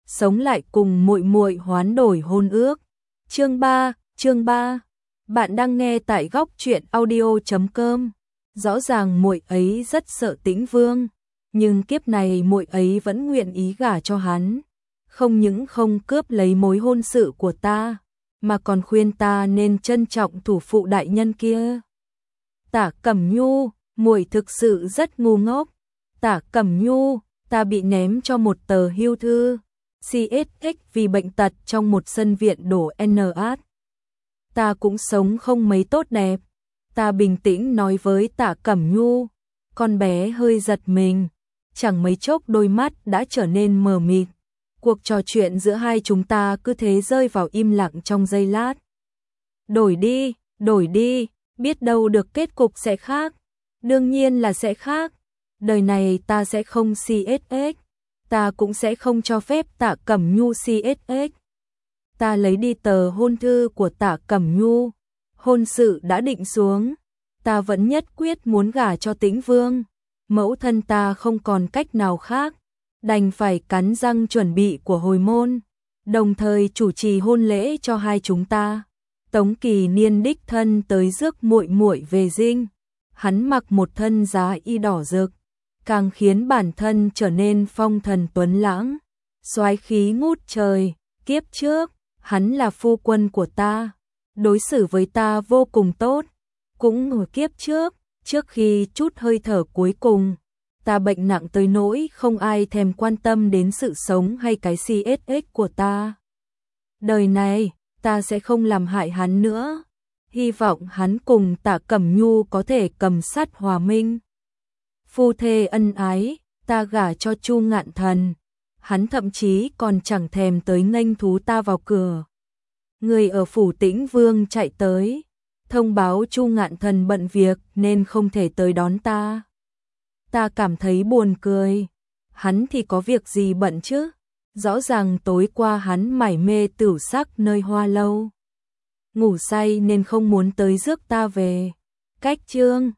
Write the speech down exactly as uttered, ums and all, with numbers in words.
sống lại cùng muội muội hoán đổi hôn ước. Chương ba, chương ba. Bạn đang nghe tại góc truyện audio chấm com. Rõ ràng muội ấy rất sợ Tĩnh Vương, nhưng kiếp này muội ấy vẫn nguyện ý gả cho hắn, không những không cướp lấy mối hôn sự của ta, mà còn khuyên ta nên trân trọng thủ phụ đại nhân kia. Tả Cẩm Nhu, muội thực sự rất ngu ngốc. Tả Cẩm Nhu, ta bị ném cho một tờ hưu thư xê ét ích vì bệnh tật trong một sân viện đổ en át. Ta cũng sống không mấy tốt đẹp. Ta bình tĩnh nói với Tả Cẩm Nhu. Con bé hơi giật mình, chẳng mấy chốc đôi mắt đã trở nên mờ mịt. Cuộc trò chuyện giữa hai chúng ta cứ thế rơi vào im lặng trong giây lát. Đổi đi, đổi đi, biết đâu được kết cục sẽ khác. Đương nhiên là sẽ khác. Đời này ta sẽ không xê ét ích, ta cũng sẽ không cho phép Tả Cẩm Nhu xê ét ích. Ta lấy đi tờ hôn thư của Tả Cẩm Nhu. Hôn sự đã định xuống, ta vẫn nhất quyết muốn gả cho Tĩnh Vương. Mẫu thân ta không còn cách nào khác, đành phải cắn răng chuẩn bị của hồi môn, đồng thời chủ trì hôn lễ cho hai chúng ta. Tống Kỳ Niên đích thân tới rước muội muội về dinh. Hắn mặc một thân giá y đỏ rực, càng khiến bản thân trở nên phong thần tuấn lãng, soái khí ngút trời. Kiếp trước, hắn là phu quân của ta, đối xử với ta vô cùng tốt. Cũng ở kiếp trước, trước khi chút hơi thở cuối cùng, ta bệnh nặng tới nỗi không ai thèm quan tâm đến sự sống hay cái xê ét ích của ta. Đời này, ta sẽ không làm hại hắn nữa. Hy vọng hắn cùng Tả Cẩm Nhu có thể cầm sắt hòa minh. Phu thê ân ái, ta gả cho Chu Ngạn Thần. Hắn thậm chí còn chẳng thèm tới nghênh thú ta vào cửa. Người ở phủ Tĩnh Vương chạy tới, thông báo Chu Ngạn Thần bận việc nên không thể tới đón ta. Ta cảm thấy buồn cười. Hắn thì có việc gì bận chứ? Rõ ràng tối qua hắn mải mê tửu sắc nơi Hoa Lâu, ngủ say nên không muốn tới rước ta về. Cách chương